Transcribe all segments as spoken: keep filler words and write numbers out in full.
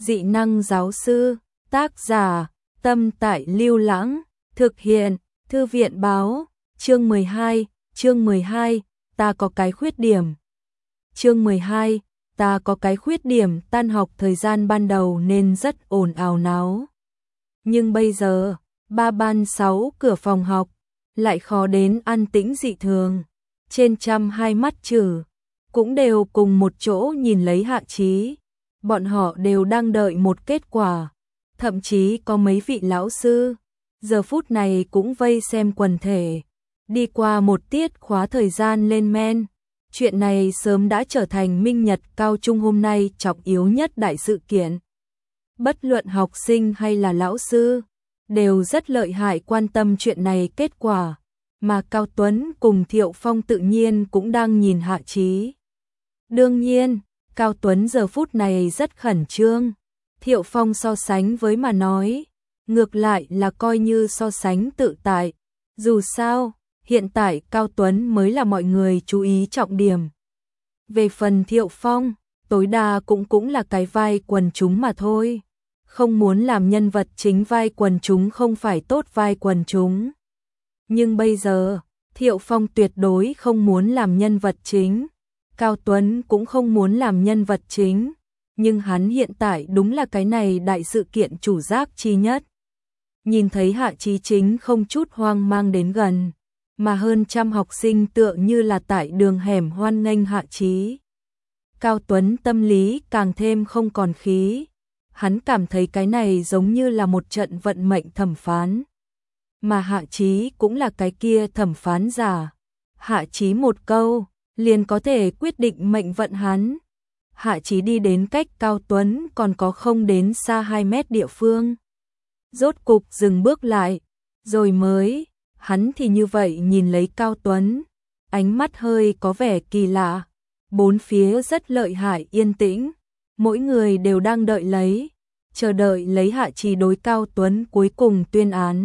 Dị năng giáo sư, tác giả, Tâm Tại Lưu Lãng, thực hiện, Thư viện báo, chương mười hai, chương mười hai, ta có cái khuyết điểm. Chương mười hai, ta có cái khuyết điểm, tan học thời gian ban đầu nên rất ồn ào náo. Nhưng bây giờ, ba ban sáu cửa phòng học, lại khó đến an tĩnh dị thường. Trên trăm hai mắt chử, cũng đều cùng một chỗ nhìn lấy Hạ Chí. Bọn họ đều đang đợi một kết quả. Thậm chí có mấy vị lão sư, giờ phút này cũng vây xem quần thể. Đi qua một tiết khóa thời gian lên men. Chuyện này sớm đã trở thành minh nhật cao trung hôm nay trọng yếu nhất đại sự kiện. Bất luận học sinh hay là lão sư, đều rất lợi hại quan tâm chuyện này kết quả. Mà Cao Tuấn cùng Thiệu Phong tự nhiên cũng đang nhìn Hạ Chí. Đương nhiên, Cao Tuấn giờ phút này rất khẩn trương. Thiệu Phong so sánh với mà nói, ngược lại là coi như so sánh tự tại. Dù sao, hiện tại Cao Tuấn mới là mọi người chú ý trọng điểm. Về phần Thiệu Phong, tối đa cũng cũng là cái vai quần chúng mà thôi. Không muốn làm nhân vật chính vai quần chúng không phải tốt vai quần chúng. Nhưng bây giờ, Thiệu Phong tuyệt đối không muốn làm nhân vật chính. Cao Tuấn cũng không muốn làm nhân vật chính. Nhưng hắn hiện tại đúng là cái này đại sự kiện chủ giác chi nhất. Nhìn thấy Hạ Chí chính không chút hoang mang đến gần, mà hơn trăm học sinh tựa như là tại đường hẻm hoan nghênh Hạ Chí. Cao Tuấn tâm lý càng thêm không còn khí. Hắn cảm thấy cái này giống như là một trận vận mệnh thẩm phán. Mà Hạ Chí cũng là cái kia thẩm phán giả. Hạ Chí một câu, liền có thể quyết định mệnh vận hắn. Hạ Chí đi đến cách Cao Tuấn còn có không đến xa hai mét địa phương. Rốt cục dừng bước lại, rồi mới, hắn thì như vậy nhìn lấy Cao Tuấn. Ánh mắt hơi có vẻ kỳ lạ. Bốn phía rất lợi hại yên tĩnh. Mỗi người đều đang đợi lấy, chờ đợi lấy Hạ Chí đối Cao Tuấn cuối cùng tuyên án.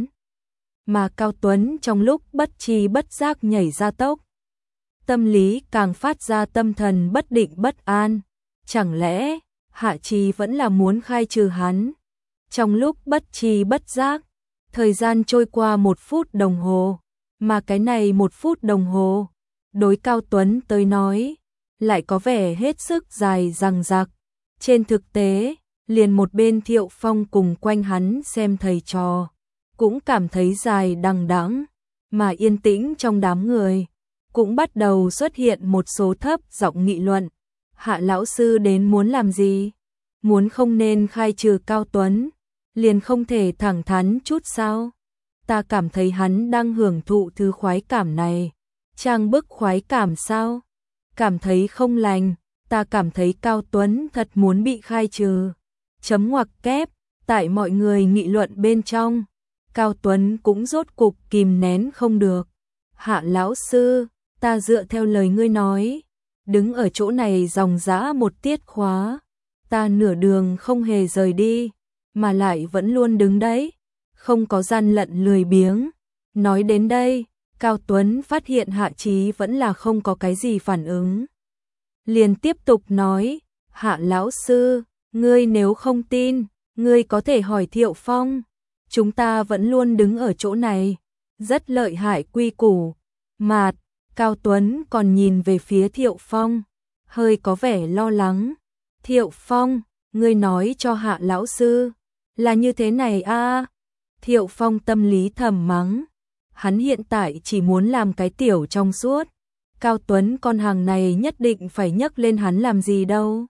Mà Cao Tuấn trong lúc bất tri bất giác nhảy ra tốc. Tâm lý càng phát ra tâm thần bất định bất an. Chẳng lẽ, Hạ Chí vẫn là muốn khai trừ hắn? Trong lúc bất tri bất giác, thời gian trôi qua một phút đồng hồ. Mà cái này một phút đồng hồ, đối Cao Tuấn tới nói, lại có vẻ hết sức dài dằng dặc. Trên thực tế, liền một bên Thiệu Phong cùng quanh hắn xem thầy trò, cũng cảm thấy dài đằng đẵng, mà yên tĩnh trong đám người, cũng bắt đầu xuất hiện một số thấp giọng nghị luận. Hạ lão sư đến muốn làm gì? Muốn không nên khai trừ Cao Tuấn, liền không thể thẳng thắn chút sao? Ta cảm thấy hắn đang hưởng thụ thứ khoái cảm này. Trang bức khoái cảm sao? Cảm thấy không lành. Ta cảm thấy Cao Tuấn thật muốn bị khai trừ. Chấm ngoặc kép, tại mọi người nghị luận bên trong, Cao Tuấn cũng rốt cục kìm nén không được. Hạ lão sư, ta dựa theo lời ngươi nói, đứng ở chỗ này dòng dã một tiết khóa, ta nửa đường không hề rời đi, mà lại vẫn luôn đứng đấy, không có gian lận lười biếng. Nói đến đây, Cao Tuấn phát hiện Hạ Chí vẫn là không có cái gì phản ứng. Liền tiếp tục nói, Hạ lão sư, ngươi nếu không tin, ngươi có thể hỏi Thiệu Phong. Chúng ta vẫn luôn đứng ở chỗ này, rất lợi hại quy củ. Mạt, Cao Tuấn còn nhìn về phía Thiệu Phong, hơi có vẻ lo lắng. Thiệu Phong, ngươi nói cho Hạ lão sư, là như thế này a à? Thiệu Phong tâm lý thầm mắng, hắn hiện tại chỉ muốn làm cái tiểu trong suốt. Cao Tuấn con hàng này nhất định phải nhấc lên hắn làm gì đâu.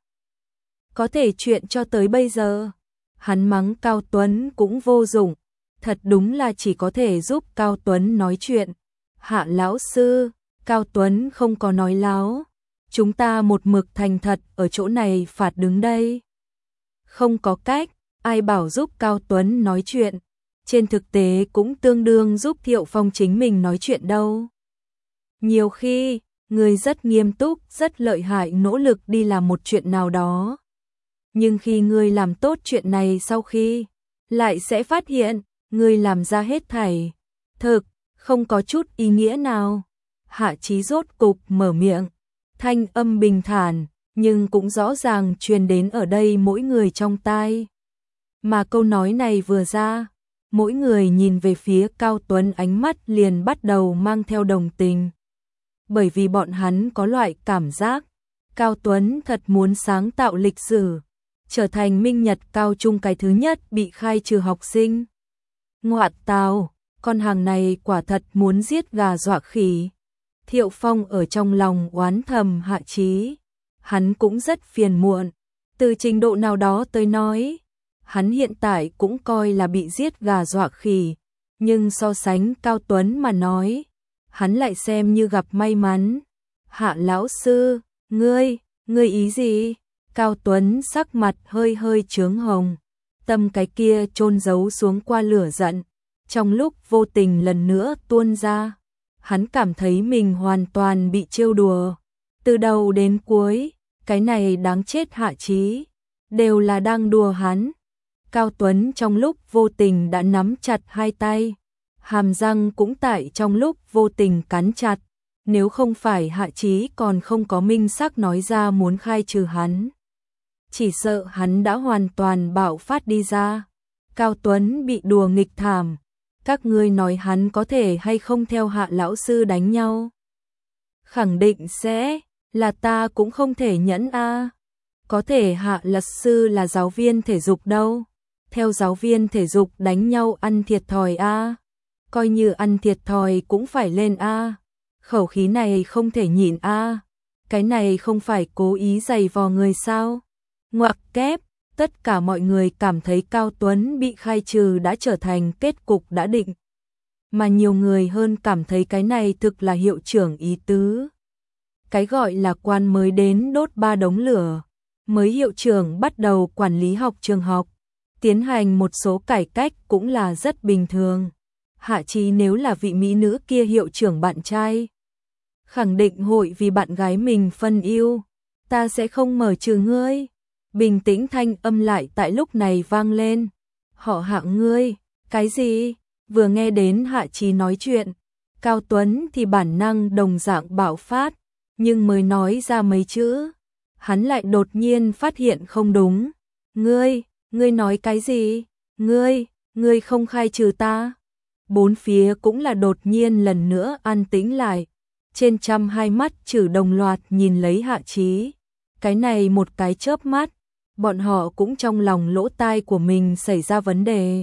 Có thể chuyện cho tới bây giờ, hắn mắng Cao Tuấn cũng vô dụng, thật đúng là chỉ có thể giúp Cao Tuấn nói chuyện. Hạ lão sư, Cao Tuấn không có nói láo, chúng ta một mực thành thật ở chỗ này phạt đứng đây. Không có cách, ai bảo giúp Cao Tuấn nói chuyện, trên thực tế cũng tương đương giúp Thiệu Phong chính mình nói chuyện đâu. Nhiều khi, người rất nghiêm túc, rất lợi hại nỗ lực đi làm một chuyện nào đó. Nhưng khi ngươi làm tốt chuyện này sau khi, lại sẽ phát hiện, ngươi làm ra hết thảy, thực, không có chút ý nghĩa nào. Hạ Chí rốt cục mở miệng, thanh âm bình thản, nhưng cũng rõ ràng truyền đến ở đây mỗi người trong tai. Mà câu nói này vừa ra, mỗi người nhìn về phía Cao Tuấn ánh mắt liền bắt đầu mang theo đồng tình. Bởi vì bọn hắn có loại cảm giác, Cao Tuấn thật muốn sáng tạo lịch sử, trở thành minh nhật cao trung cái thứ nhất bị khai trừ học sinh. Ngoại tào, con hàng này quả thật muốn giết gà dọa khỉ. Thiệu Phong ở trong lòng oán thầm Hạ Chí. Hắn cũng rất phiền muộn, từ trình độ nào đó tới nói. Hắn hiện tại cũng coi là bị giết gà dọa khỉ, nhưng so sánh Cao Tuấn mà nói, hắn lại xem như gặp may mắn. Hạ lão sư, ngươi, ngươi ý gì? Cao Tuấn sắc mặt hơi hơi chướng hồng, tâm cái kia chôn giấu xuống qua lửa giận, trong lúc vô tình lần nữa tuôn ra. Hắn cảm thấy mình hoàn toàn bị trêu đùa, từ đầu đến cuối, cái này đáng chết Hạ Chí, đều là đang đùa hắn. Cao Tuấn trong lúc vô tình đã nắm chặt hai tay, hàm răng cũng tại trong lúc vô tình cắn chặt, nếu không phải Hạ Chí còn không có minh xác nói ra muốn khai trừ hắn. Chỉ sợ hắn đã hoàn toàn bạo phát đi ra. Cao Tuấn bị đùa nghịch thảm, các ngươi nói hắn có thể hay không theo Hạ lão sư đánh nhau? Khẳng định sẽ, là ta cũng không thể nhẫn a. Có thể Hạ lão sư là giáo viên thể dục đâu. Theo giáo viên thể dục đánh nhau ăn thiệt thòi a. Coi như ăn thiệt thòi cũng phải lên a. Khẩu khí này không thể nhịn a. Cái này không phải cố ý giày vò người sao? Ngoặc kép, tất cả mọi người cảm thấy Cao Tuấn bị khai trừ đã trở thành kết cục đã định. Mà nhiều người hơn cảm thấy cái này thực là hiệu trưởng ý tứ. Cái gọi là quan mới đến đốt ba đống lửa, mới hiệu trưởng bắt đầu quản lý học trường học, tiến hành một số cải cách cũng là rất bình thường. Hạ Chí nếu là vị mỹ nữ kia hiệu trưởng bạn trai, khẳng định hội vì bạn gái mình phân ưu, ta sẽ không mở trừ ngươi. Bình tĩnh thanh âm lại tại lúc này vang lên. Họ Hạ ngươi, cái gì? Vừa nghe đến Hạ Chí nói chuyện, Cao Tuấn thì bản năng đồng dạng bạo phát, nhưng mới nói ra mấy chữ, hắn lại đột nhiên phát hiện không đúng. Ngươi, ngươi nói cái gì? Ngươi, ngươi không khai trừ ta? Bốn phía cũng là đột nhiên lần nữa an tĩnh lại, trên trăm hai mắt chử đồng loạt nhìn lấy Hạ Chí. Cái này một cái chớp mắt, bọn họ cũng trong lòng lỗ tai của mình xảy ra vấn đề.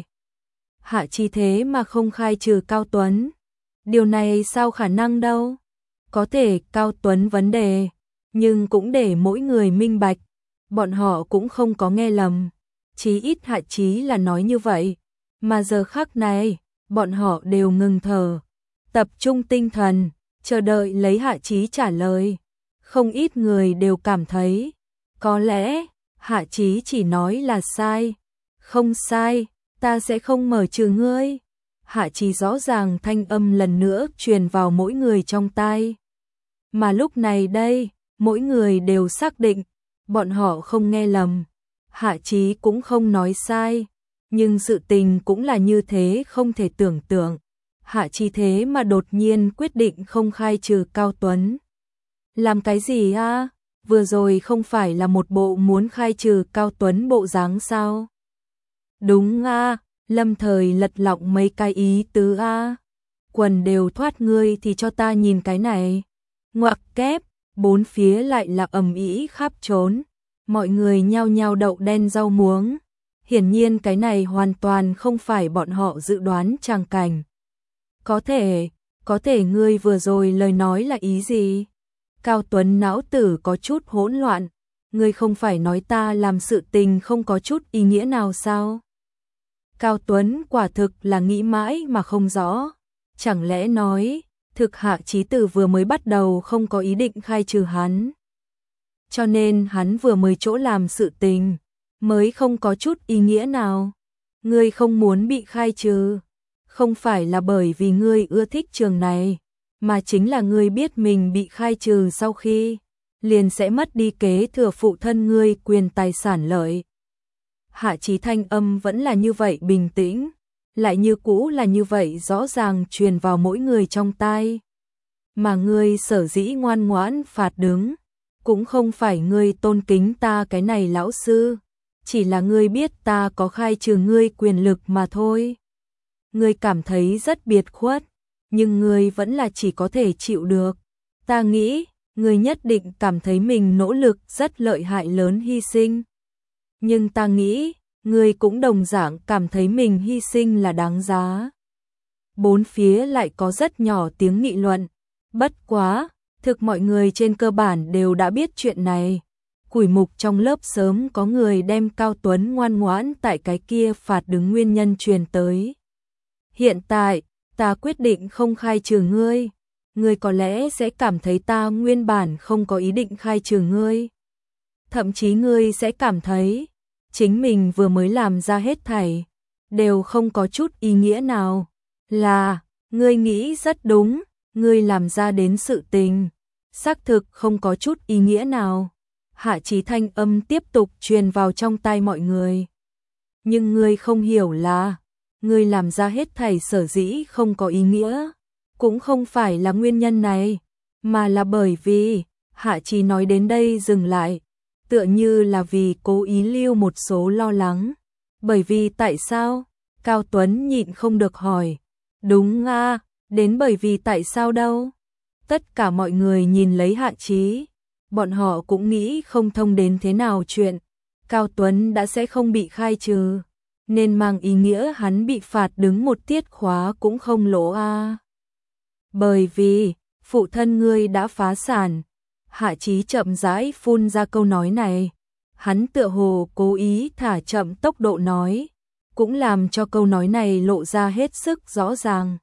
Hạ Chí thế mà không khai trừ Cao Tuấn. Điều này sao khả năng đâu? Có thể Cao Tuấn vấn đề, nhưng cũng để mỗi người minh bạch, bọn họ cũng không có nghe lầm. Chí ít Hạ Chí là nói như vậy, mà giờ khắc này, bọn họ đều ngừng thở, tập trung tinh thần, chờ đợi lấy Hạ Chí trả lời. Không ít người đều cảm thấy, có lẽ Hạ Chí chỉ nói là sai. Không sai, ta sẽ không mở trừ ngươi. Hạ Chí rõ ràng thanh âm lần nữa truyền vào mỗi người trong tai. Mà lúc này đây, mỗi người đều xác định, bọn họ không nghe lầm. Hạ Chí cũng không nói sai, nhưng sự tình cũng là như thế không thể tưởng tượng. Hạ Chí thế mà đột nhiên quyết định không khai trừ Cao Tuấn. Làm cái gì a? Vừa rồi không phải là một bộ muốn khai trừ Cao Tuấn bộ dáng sao? Đúng a, lâm thời lật lọng mấy cái ý tứ a. Quần đều thoát ngươi thì cho ta nhìn cái này. Ngoặc kép, bốn phía lại là ầm ĩ khắp trốn. Mọi người nhao nhao đậu đen rau muống. Hiển nhiên cái này hoàn toàn không phải bọn họ dự đoán tràng cảnh. Có thể, có thể ngươi vừa rồi lời nói là ý gì? Cao Tuấn não tử có chút hỗn loạn. Ngươi không phải nói ta làm sự tình không có chút ý nghĩa nào sao? Cao Tuấn quả thực là nghĩ mãi mà không rõ. Chẳng lẽ nói, thực Hạ Chí từ vừa mới bắt đầu không có ý định khai trừ hắn. Cho nên hắn vừa mới chỗ làm sự tình, mới không có chút ý nghĩa nào. Ngươi không muốn bị khai trừ, không phải là bởi vì ngươi ưa thích trường này, mà chính là ngươi biết mình bị khai trừ sau khi, liền sẽ mất đi kế thừa phụ thân ngươi quyền tài sản lợi. Hạ Chí thanh âm vẫn là như vậy bình tĩnh, lại như cũ là như vậy rõ ràng truyền vào mỗi người trong tai. Mà ngươi sở dĩ ngoan ngoãn phạt đứng, cũng không phải ngươi tôn kính ta cái này lão sư, chỉ là ngươi biết ta có khai trừ ngươi quyền lực mà thôi. Ngươi cảm thấy rất biệt khuất, nhưng ngươi vẫn là chỉ có thể chịu được. Ta nghĩ, ngươi nhất định cảm thấy mình nỗ lực rất lợi hại lớn hy sinh. Nhưng ta nghĩ, ngươi cũng đồng dạng cảm thấy mình hy sinh là đáng giá. Bốn phía lại có rất nhỏ tiếng nghị luận. Bất quá, thực mọi người trên cơ bản đều đã biết chuyện này. Quỷ mục trong lớp sớm có người đem Cao Tuấn ngoan ngoãn tại cái kia phạt đứng nguyên nhân truyền tới. Hiện tại, ta quyết định không khai trừ ngươi. Ngươi có lẽ sẽ cảm thấy ta nguyên bản không có ý định khai trừ ngươi. Thậm chí ngươi sẽ cảm thấy, chính mình vừa mới làm ra hết thảy, đều không có chút ý nghĩa nào. Là, ngươi nghĩ rất đúng, ngươi làm ra đến sự tình, xác thực không có chút ý nghĩa nào. Hạ Chí thanh âm tiếp tục truyền vào trong tai mọi người. Nhưng ngươi không hiểu là, ngươi làm ra hết thảy sở dĩ không có ý nghĩa, cũng không phải là nguyên nhân này, mà là bởi vì, Hạ Chí nói đến đây dừng lại, tựa như là vì cố ý lưu một số lo lắng. Bởi vì tại sao? Cao Tuấn nhịn không được hỏi. Đúng à, đến bởi vì tại sao đâu? Tất cả mọi người nhìn lấy Hạ Chí, bọn họ cũng nghĩ không thông đến thế nào chuyện. Cao Tuấn đã sẽ không bị khai trừ, nên mang ý nghĩa hắn bị phạt đứng một tiết khóa cũng không lỗ à. Bởi vì, phụ thân ngươi đã phá sản. Hạ Chí chậm rãi phun ra câu nói này. Hắn tựa hồ cố ý thả chậm tốc độ nói, cũng làm cho câu nói này lộ ra hết sức rõ ràng.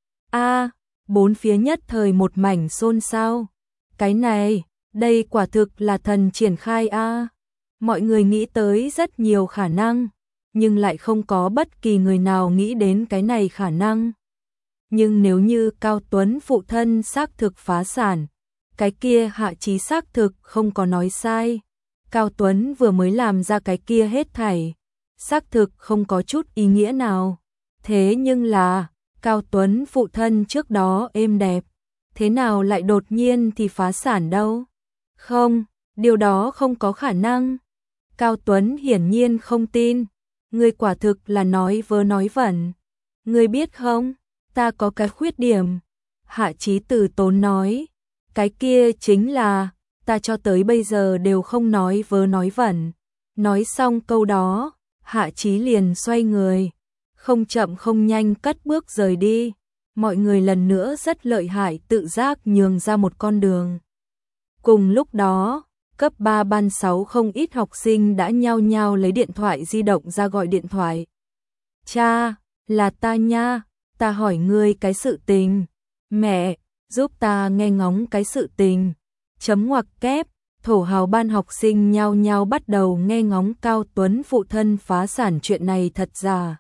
A, bốn phía nhất thời một mảnh xôn xao. Cái này, đây quả thực là thần triển khai a. Mọi người nghĩ tới rất nhiều khả năng, nhưng lại không có bất kỳ người nào nghĩ đến cái này khả năng. Nhưng nếu như Cao Tuấn phụ thân xác thực phá sản, cái kia Hạ Chí xác thực không có nói sai. Cao Tuấn vừa mới làm ra cái kia hết thảy, xác thực không có chút ý nghĩa nào. Thế nhưng là, Cao Tuấn phụ thân trước đó êm đẹp, thế nào lại đột nhiên thì phá sản đâu? Không, điều đó không có khả năng. Cao Tuấn hiển nhiên không tin. Ngươi quả thực là nói vớ nói vẩn. Ngươi biết không, ta có cái khuyết điểm. Hạ Chí từ tốn nói. Cái kia chính là, ta cho tới bây giờ đều không nói vớ nói vẩn. Nói xong câu đó, Hạ Chí liền xoay người, không chậm không nhanh cất bước rời đi. Mọi người lần nữa rất lợi hại tự giác nhường ra một con đường. Cùng lúc đó, cấp ba ban sáu không ít học sinh đã nhao nhao lấy điện thoại di động ra gọi điện thoại. Cha, là ta nha, ta hỏi ngươi cái sự tình. Mẹ, giúp ta nghe ngóng cái sự tình. Chấm ngoặc kép, thổ hào ban học sinh nhao nhao bắt đầu nghe ngóng Cao Tuấn phụ thân phá sản chuyện này thật giả.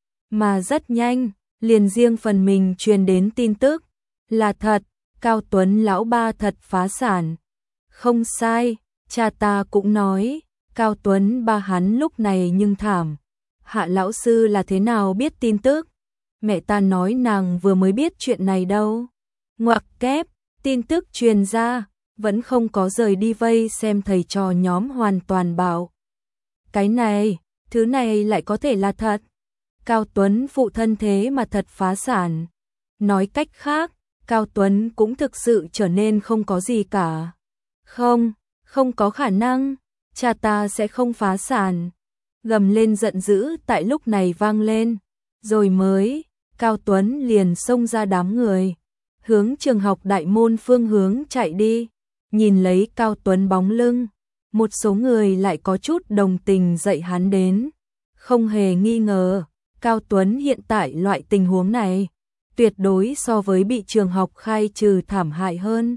Mà rất nhanh, liền riêng phần mình truyền đến tin tức. Là thật, Cao Tuấn lão ba thật phá sản. Không sai, cha ta cũng nói, Cao Tuấn ba hắn lúc này nhưng thảm. Hạ lão sư là thế nào biết tin tức? Mẹ ta nói nàng vừa mới biết chuyện này đâu. Ngoặc kép, tin tức truyền ra, vẫn không có rời đi vây xem thầy trò nhóm hoàn toàn bảo. Cái này, thứ này lại có thể là thật. Cao Tuấn phụ thân thế mà thật phá sản. Nói cách khác, Cao Tuấn cũng thực sự trở nên không có gì cả. Không, không có khả năng, cha ta sẽ không phá sản. Gầm lên giận dữ tại lúc này vang lên. Rồi mới, Cao Tuấn liền xông ra đám người, hướng trường học đại môn phương hướng chạy đi. Nhìn lấy Cao Tuấn bóng lưng, một số người lại có chút đồng tình dạy hắn đến. Không hề nghi ngờ, Cao Tuấn hiện tại loại tình huống này, tuyệt đối so với bị trường học khai trừ thảm hại hơn.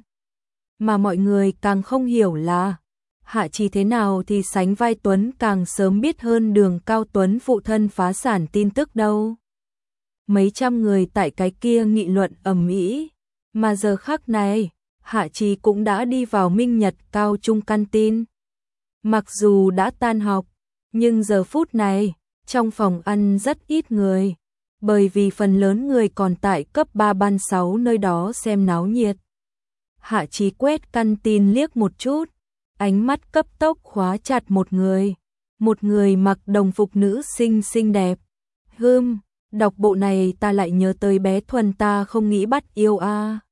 Mà mọi người càng không hiểu là, Hạ Chí thế nào thì sánh vai Tuấn càng sớm biết hơn đường Cao Tuấn phụ thân phá sản tin tức đâu. Mấy trăm người tại cái kia nghị luận ầm ĩ, mà giờ khắc này, Hạ Chí cũng đã đi vào Minh Nhật cao trung canteen. Mặc dù đã tan học, nhưng giờ phút này, trong phòng ăn rất ít người, bởi vì phần lớn người còn tại cấp ba ban sáu nơi đó xem náo nhiệt. Hạ Chí quét canteen liếc một chút, ánh mắt cấp tốc khóa chặt một người, một người mặc đồng phục nữ sinh xinh đẹp. Hừm, đọc bộ này ta lại nhớ tới bé Thuần ta không nghĩ bắt yêu a.